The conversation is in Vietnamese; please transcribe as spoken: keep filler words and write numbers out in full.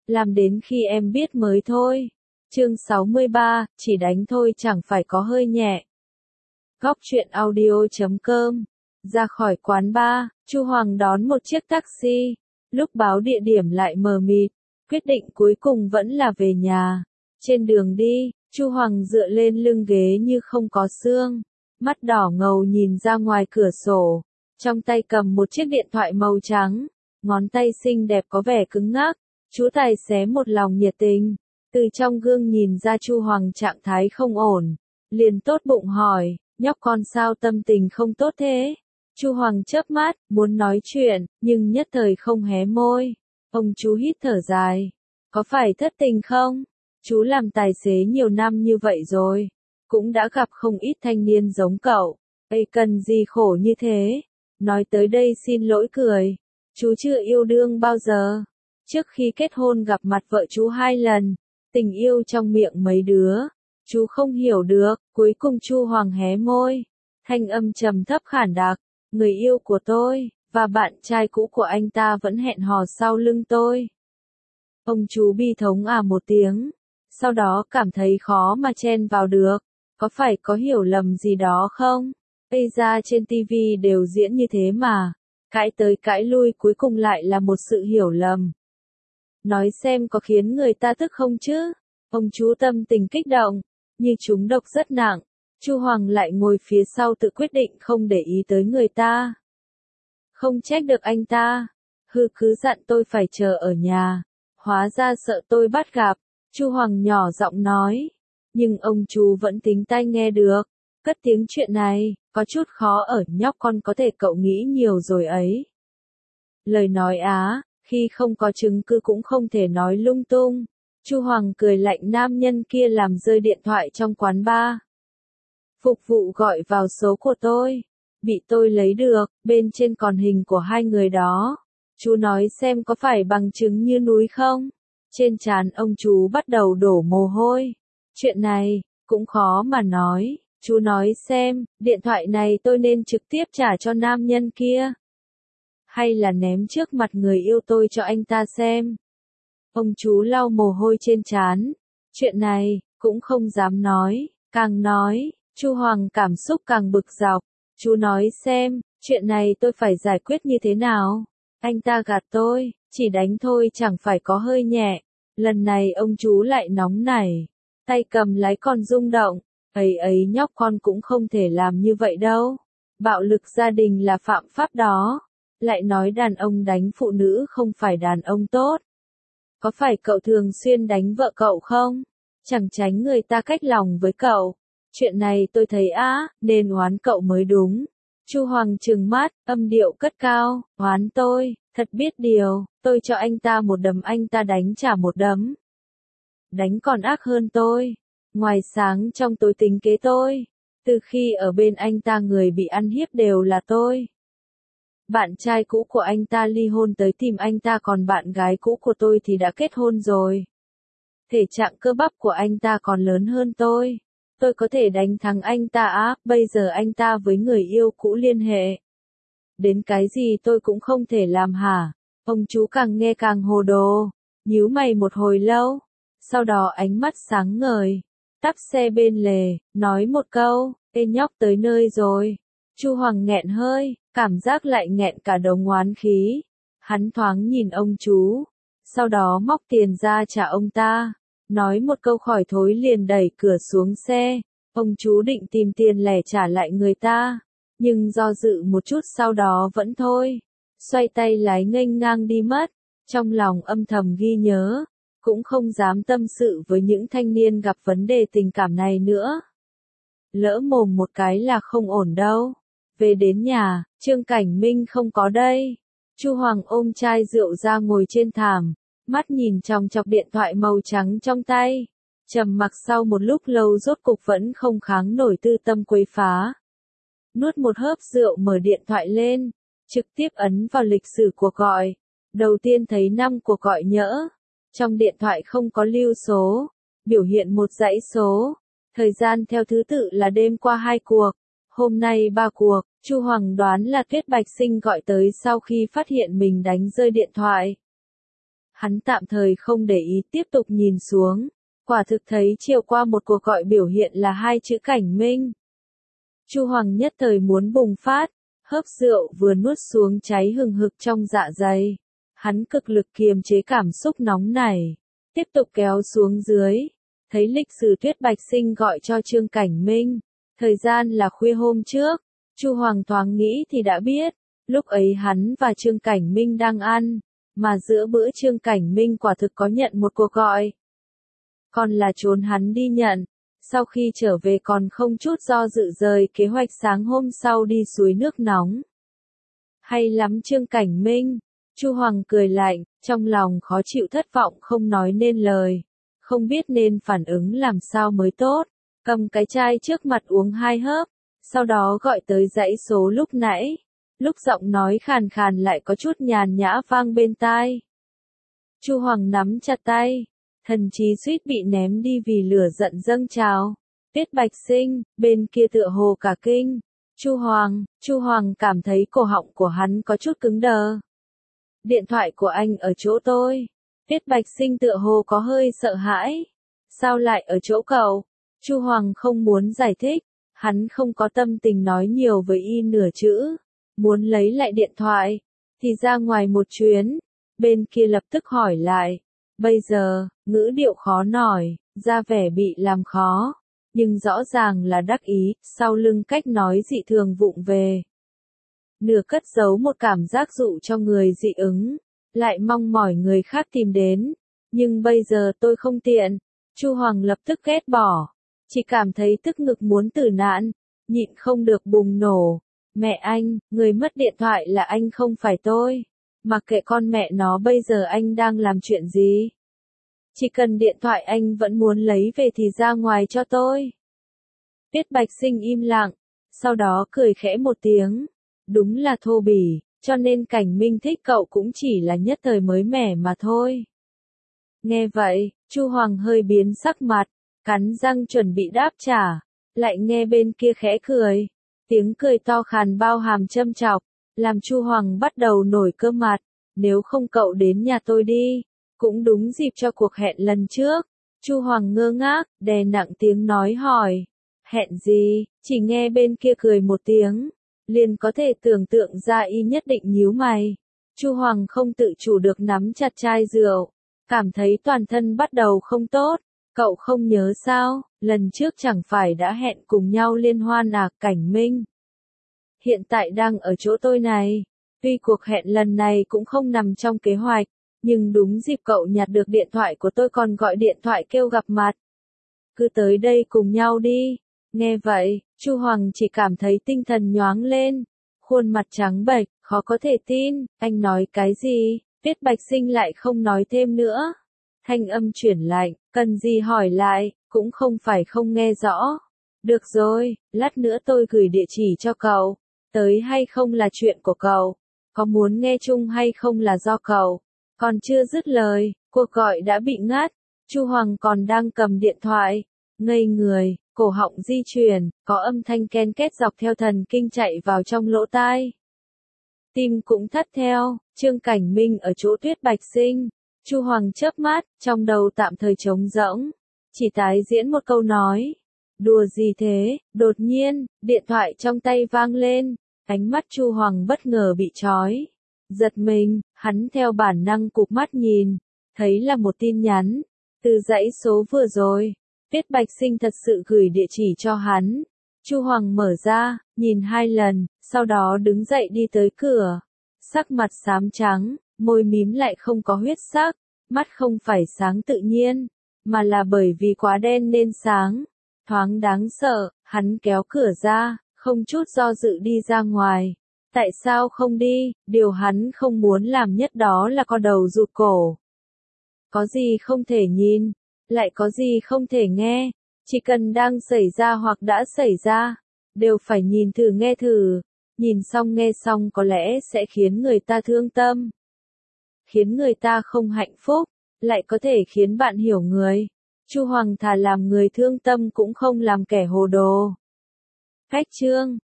làm đến khi em biết mới thôi. Chương sáu mươi ba, chỉ đánh thôi chẳng phải có hơi nhẹ. Góc truyện audio chấm com. Ra khỏi quán bar, Chu Hoàng đón một chiếc taxi. Lúc báo địa điểm lại mờ mịt, quyết định cuối cùng vẫn là về nhà. Trên đường đi, Chu Hoàng dựa lên lưng ghế như không có xương, mắt đỏ ngầu nhìn ra ngoài cửa sổ, trong tay cầm một chiếc điện thoại màu trắng, ngón tay xinh đẹp có vẻ cứng ngắc. Chú tài xế một lòng nhiệt tình, từ trong gương nhìn ra Chu Hoàng trạng thái không ổn, liền tốt bụng hỏi, nhóc con sao tâm tình không tốt thế? Chu Hoàng chớp mắt, muốn nói chuyện, nhưng nhất thời không hé môi. Ông chú hít thở dài, có phải thất tình không? Chú làm tài xế nhiều năm như vậy rồi, cũng đã gặp không ít thanh niên giống cậu, ấy cần gì khổ như thế? Nói tới đây xin lỗi cười, chú chưa yêu đương bao giờ. Trước khi kết hôn gặp mặt vợ chú hai lần, tình yêu trong miệng mấy đứa, chú không hiểu được. Cuối cùng Chu Hoàng hé môi, thanh âm trầm thấp khản đặc, người yêu của tôi, và bạn trai cũ của anh ta vẫn hẹn hò sau lưng tôi. Ông chú bi thống à một tiếng, sau đó cảm thấy khó mà chen vào được, có phải có hiểu lầm gì đó không? Bây ra trên tivi đều diễn như thế mà, cãi tới cãi lui cuối cùng lại là một sự hiểu lầm. Nói xem có khiến người ta tức không chứ? Ông chú tâm tình kích động, như trúng độc rất nặng. Chu Hoàng lại ngồi phía sau tự quyết định không để ý tới người ta. Không trách được anh ta. Hư cứ dặn tôi phải chờ ở nhà. Hóa ra sợ tôi bắt gặp. Chu Hoàng nhỏ giọng nói. Nhưng ông chú vẫn tính tai nghe được. Cất tiếng chuyện này, có chút khó ở nhóc con có thể cậu nghĩ nhiều rồi ấy. Lời nói á, khi không có chứng cứ cũng không thể nói lung tung. Chu Hoàng cười lạnh nam nhân kia làm rơi điện thoại trong quán bar. Phục vụ gọi vào số của tôi. Bị tôi lấy được, bên trên còn hình của hai người đó. Chú nói xem có phải bằng chứng như núi không? Trên trán ông chú bắt đầu đổ mồ hôi. Chuyện này, cũng khó mà nói. Chú nói xem, điện thoại này tôi nên trực tiếp trả cho nam nhân kia, hay là ném trước mặt người yêu tôi cho anh ta xem? Ông chú lau mồ hôi trên trán. Chuyện này, cũng không dám nói. Càng nói, Chu Hoàng cảm xúc càng bực dọc. Chú nói xem, chuyện này tôi phải giải quyết như thế nào? Anh ta gạt tôi, chỉ đánh thôi chẳng phải có hơi nhẹ. Lần này ông chú lại nóng nảy, tay cầm lái còn rung động. Ấy ấy nhóc con cũng không thể làm như vậy đâu. Bạo lực gia đình là phạm pháp đó. Lại nói đàn ông đánh phụ nữ không phải đàn ông tốt. Có phải cậu thường xuyên đánh vợ cậu không? Chẳng tránh người ta cách lòng với cậu. Chuyện này tôi thấy á, nên oán cậu mới đúng. Chu Hoàng trừng mắt, âm điệu cất cao, oán tôi, thật biết điều, tôi cho anh ta một đấm anh ta đánh trả một đấm. Đánh còn ác hơn tôi. Ngoài sáng trong tối tính kế tôi. Từ khi ở bên anh ta người bị ăn hiếp đều là tôi. Bạn trai cũ của anh ta ly hôn tới tìm anh ta, còn bạn gái cũ của tôi thì đã kết hôn rồi. Thể trạng cơ bắp của anh ta còn lớn hơn tôi. Tôi có thể đánh thắng anh ta á, bây giờ anh ta với người yêu cũ liên hệ. Đến cái gì tôi cũng không thể làm hả? Ông chú càng nghe càng hồ đồ, nhíu mày một hồi lâu. Sau đó ánh mắt sáng ngời, tắp xe bên lề, nói một câu, ê nhóc tới nơi rồi. Chu Hoàng nghẹn hơi, cảm giác lại nghẹn cả đống oán khí. Hắn thoáng nhìn ông chú, sau đó móc tiền ra trả ông ta, nói một câu khỏi thối liền đẩy cửa xuống xe. Ông chú định tìm tiền lẻ trả lại người ta, nhưng do dự một chút sau đó vẫn thôi. Xoay tay lái nghênh ngang đi mất, trong lòng âm thầm ghi nhớ, cũng không dám tâm sự với những thanh niên gặp vấn đề tình cảm này nữa. Lỡ mồm một cái là không ổn đâu. Về đến nhà, Trương Cảnh Minh không có đây. Chu Hoàng ôm chai rượu ra ngồi trên thảm, mắt nhìn chòng chọc điện thoại màu trắng trong tay. Trầm mặc sau một lúc lâu rốt cục vẫn không kháng nổi tư tâm quấy phá. Nuốt một hớp rượu mở điện thoại lên, trực tiếp ấn vào lịch sử cuộc gọi. Đầu tiên thấy năm cuộc gọi nhỡ. Trong điện thoại không có lưu số, biểu hiện một dãy số. Thời gian theo thứ tự là đêm qua hai cuộc, hôm nay ba cuộc. Chu Hoàng đoán là Tuyết Bạch Sinh gọi tới sau khi phát hiện mình đánh rơi điện thoại. Hắn tạm thời không để ý tiếp tục nhìn xuống. Quả thực thấy chiều qua một cuộc gọi biểu hiện là hai chữ Cảnh Minh. Chu Hoàng nhất thời muốn bùng phát, hớp rượu vừa nuốt xuống cháy hừng hực trong dạ dày. Hắn cực lực kiềm chế cảm xúc nóng này, tiếp tục kéo xuống dưới. Thấy lịch sử Tuyết Bạch Sinh gọi cho Trương Cảnh Minh. Thời gian là khuya hôm trước, Chu Hoàng thoáng nghĩ thì đã biết, lúc ấy hắn và Trương Cảnh Minh đang ăn, mà giữa bữa Trương Cảnh Minh quả thực có nhận một cuộc gọi. Còn là trốn hắn đi nhận, sau khi trở về còn không chút do dự rời kế hoạch sáng hôm sau đi suối nước nóng. Hay lắm Trương Cảnh Minh, Chu Hoàng cười lạnh, trong lòng khó chịu thất vọng không nói nên lời, không biết nên phản ứng làm sao mới tốt, cầm cái chai trước mặt uống hai hớp, sau đó gọi tới dãy số lúc nãy, lúc giọng nói khàn khàn lại có chút nhàn nhã vang bên tai. Chu Hoàng nắm chặt tay, thần trí suýt bị ném đi vì lửa giận dâng trào. Tuyết Bạch Sinh, bên kia tựa hồ cả kinh. Chu Hoàng, Chu Hoàng cảm thấy cổ họng của hắn có chút cứng đờ. Điện thoại của anh ở chỗ tôi. Tuyết Bạch Sinh tựa hồ có hơi sợ hãi. Sao lại ở chỗ cậu? Chu Hoàng không muốn giải thích, hắn không có tâm tình nói nhiều với y nửa chữ. Muốn lấy lại điện thoại, thì ra ngoài một chuyến, bên kia lập tức hỏi lại. Bây giờ, ngữ điệu khó nổi, ra vẻ bị làm khó, nhưng rõ ràng là đắc ý, sau lưng cách nói dị thường vụng về. Nửa cất giấu một cảm giác dụ cho người dị ứng, lại mong mỏi người khác tìm đến, nhưng bây giờ tôi không tiện. Chu Hoàng lập tức ghét bỏ, chỉ cảm thấy tức ngực muốn tử nạn, nhịn không được bùng nổ. Mẹ anh, người mất điện thoại là anh không phải tôi. Mặc kệ con mẹ nó bây giờ anh đang làm chuyện gì. Chỉ cần điện thoại anh vẫn muốn lấy về thì ra ngoài cho tôi. Tuyết Bạch Sinh im lặng, sau đó cười khẽ một tiếng. Đúng là thô bỉ, cho nên Cảnh Minh thích cậu cũng chỉ là nhất thời mới mẻ mà thôi. Nghe vậy, Chu Hoàng hơi biến sắc mặt, cắn răng chuẩn bị đáp trả, lại nghe bên kia khẽ cười. Tiếng cười to khàn bao hàm châm chọc, làm Chu Hoàng bắt đầu nổi cơm mặt. Nếu không cậu đến nhà tôi đi, cũng đúng dịp cho cuộc hẹn lần trước. Chu Hoàng ngơ ngác, đè nặng tiếng nói hỏi. Hẹn gì? Chỉ nghe bên kia cười một tiếng, liền có thể tưởng tượng ra y nhất định nhíu mày. Chu Hoàng không tự chủ được nắm chặt chai rượu, cảm thấy toàn thân bắt đầu không tốt. Cậu không nhớ sao, lần trước chẳng phải đã hẹn cùng nhau liên hoan à, Cảnh Minh. Hiện tại đang ở chỗ tôi này. Tuy cuộc hẹn lần này cũng không nằm trong kế hoạch, nhưng đúng dịp cậu nhặt được điện thoại của tôi còn gọi điện thoại kêu gặp mặt. Cứ tới đây cùng nhau đi. Nghe vậy, Chu Hoàng chỉ cảm thấy tinh thần nhoáng lên, khuôn mặt trắng bệch, khó có thể tin. Anh nói cái gì? Tuyết Bạch Sinh lại không nói thêm nữa. Thanh âm chuyển lạnh, cần gì hỏi lại, cũng không phải không nghe rõ. Được rồi, lát nữa tôi gửi địa chỉ cho cậu. Tới hay không là chuyện của cậu. Có muốn nghe chung hay không là do cậu. Còn chưa dứt lời, cuộc gọi đã bị ngắt. Chu Hoàng còn đang cầm điện thoại, ngây người, cổ họng di chuyển, có âm thanh ken két dọc theo thần kinh chạy vào trong lỗ tai. Tim cũng thắt theo. Trương Cảnh Minh ở chỗ Tuyết Bạch Sinh. Chu Hoàng chớp mắt, trong đầu tạm thời trống rỗng, chỉ tái diễn một câu nói. Đùa gì thế? Đột nhiên, điện thoại trong tay vang lên, ánh mắt Chu Hoàng bất ngờ bị trói. Giật mình, hắn theo bản năng cụp mắt nhìn, thấy là một tin nhắn, từ dãy số vừa rồi. Tuyết Bạch Sinh thật sự gửi địa chỉ cho hắn. Chu Hoàng mở ra, nhìn hai lần, sau đó đứng dậy đi tới cửa. Sắc mặt xám trắng, môi mím lại không có huyết sắc, mắt không phải sáng tự nhiên, mà là bởi vì quá đen nên sáng. Thoáng đáng sợ, hắn kéo cửa ra, không chút do dự đi ra ngoài. Tại sao không đi? Điều hắn không muốn làm nhất đó là co đầu rụt cổ. Có gì không thể nhìn, lại có gì không thể nghe, chỉ cần đang xảy ra hoặc đã xảy ra, đều phải nhìn thử nghe thử. Nhìn xong nghe xong có lẽ sẽ khiến người ta thương tâm, khiến người ta không hạnh phúc, lại có thể khiến bạn hiểu người. Chu Hoàng thà làm người thương tâm cũng không làm kẻ hồ đồ. Cách chương